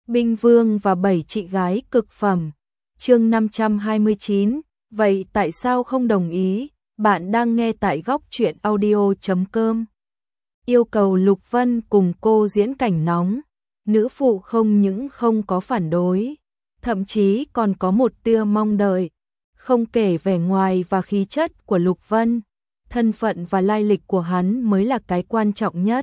Binh Vương và 7 chị gái cực phẩm. Chương 529, vậy tại sao không đồng ý? Bạn đang nghe tại góc truyện audio.com. Yêu cầu Lục Vân cùng cô diễn cảnh nóng, nữ phụ không những không có phản đối, thậm chí còn có một tia mong đợi. Không kể vẻ ngoài và khí chất của Lục Vân, thân phận và lai lịch của hắn mới là cái quan trọng nhất.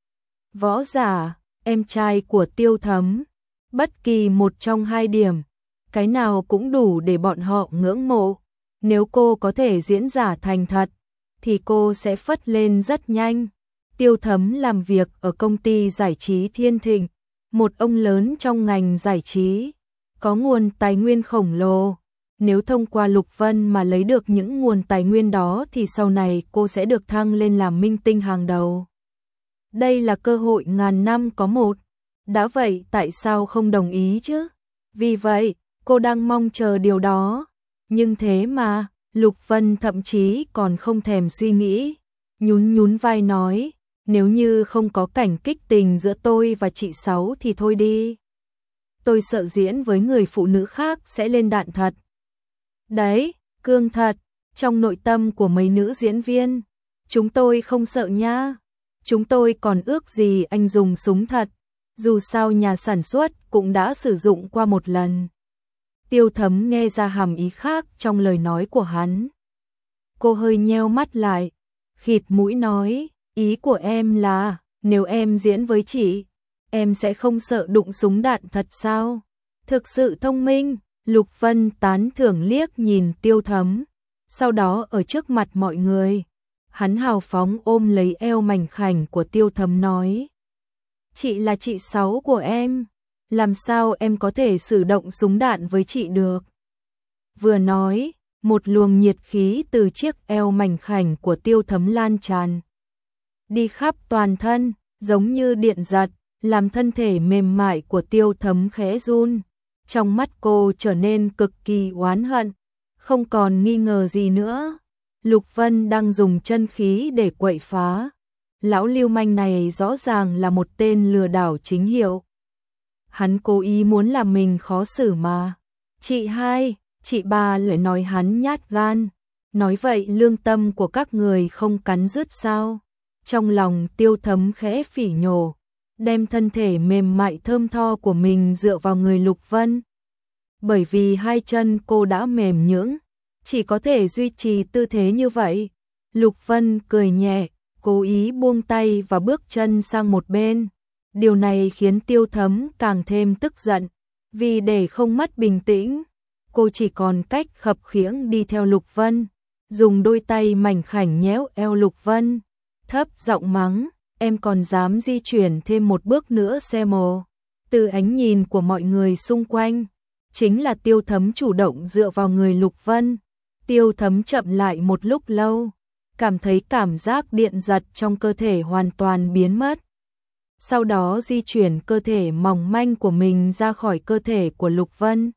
Võ giả, em trai của Tiêu Thấm, bất kỳ một trong hai điểm, cái nào cũng đủ để bọn họ ngưỡng mộ. Nếu cô có thể diễn giả thành thật, thì cô sẽ phất lên rất nhanh. Tiêu Thấm làm việc ở công ty giải trí Thiên Thịnh, một ông lớn trong ngành giải trí, có nguồn tài nguyên khổng lồ. Nếu thông qua Lục Vân mà lấy được những nguồn tài nguyên đó thì sau này cô sẽ được thăng lên làm minh tinh hàng đầu. Đây là cơ hội ngàn năm có một. Đã vậy tại sao không đồng ý chứ? Vì vậy, cô đang mong chờ điều đó. Nhưng thế mà, Lục Vân thậm chí còn không thèm suy nghĩ. Nhún vai nói, nếu như không có cảnh kích tình giữa tôi và chị Sáu thì thôi đi. Tôi sợ diễn với người phụ nữ khác sẽ lên đạn thật. Đấy, cương thật, trong nội tâm của mấy nữ diễn viên. Chúng tôi không sợ nha. Chúng tôi còn ước gì anh dùng súng thật. Dù sao nhà sản xuất cũng đã sử dụng qua một lần. Tiêu Thấm nghe ra hàm ý khác trong lời nói của hắn. Cô hơi nheo mắt lại, khịt mũi nói, ý của em là, nếu em diễn với chị, em sẽ không sợ đụng súng đạn thật sao? Thực sự thông minh. Lục Vân tán thưởng liếc nhìn Tiêu Thấm, sau đó ở trước mặt mọi người, hắn hào phóng ôm lấy eo mảnh khảnh của Tiêu Thấm nói, chị là chị Sáu của em, làm sao em có thể sử dụng súng đạn với chị được? Vừa nói, một luồng nhiệt khí từ chiếc eo mảnh khảnh của Tiêu Thấm lan tràn đi khắp toàn thân, giống như điện giật, làm thân thể mềm mại của Tiêu Thấm khẽ run. Trong mắt cô trở nên cực kỳ oán hận, không còn nghi ngờ gì nữa. Lục Vân đang dùng chân khí để quậy phá. Lão lưu manh này rõ ràng là một tên lừa đảo chính hiệu. Hắn cố ý muốn làm mình khó xử mà. Chị hai, chị ba lại nói hắn nhát gan. Nói vậy lương tâm của các người không cắn rứt sao? Trong lòng Tiêu Thấm khẽ phỉ nhổ, đem thân thể mềm mại thơm tho của mình dựa vào người Lục Vân. Bởi vì hai chân cô đã mềm nhũn, chỉ có thể duy trì tư thế như vậy. Lục Vân cười nhẹ, cố ý buông tay và bước chân sang một bên. Điều này khiến Tiêu Thấm càng thêm tức giận, vì để không mất bình tĩnh, cô chỉ còn cách khập khiễng đi theo Lục Vân, dùng đôi tay mảnh khảnh nhéo eo Lục Vân, thấp giọng mắng, em còn dám di chuyển thêm một bước nữa xe mồ. Từ ánh nhìn của mọi người xung quanh, chính là Tiêu Thấm chủ động dựa vào người Lục Vân. Tiêu Thấm chậm lại một lúc lâu, cảm thấy cảm giác điện giật trong cơ thể hoàn toàn biến mất. Sau đó di chuyển cơ thể mỏng manh của mình ra khỏi cơ thể của Lục Vân.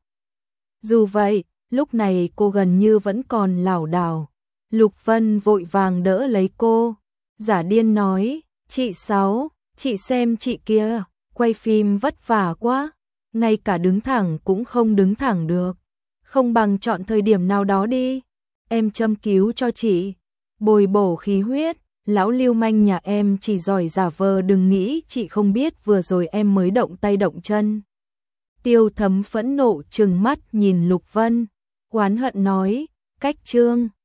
Dù vậy, lúc này cô gần như vẫn còn lảo đảo. Lục Vân vội vàng đỡ lấy cô, giả điên nói, chị Sáu, chị xem chị kia, quay phim vất vả quá, ngay cả đứng thẳng cũng không đứng thẳng được. Không bằng chọn thời điểm nào đó đi, em châm cứu cho chị, bồi bổ khí huyết. Lão lưu manh nhà em chỉ giỏi giả vờ, đừng nghĩ chị không biết vừa rồi em mới động tay động chân. Tiêu Thấm phẫn nộ trừng mắt nhìn Lục Vân, oán hận nói, cách trương.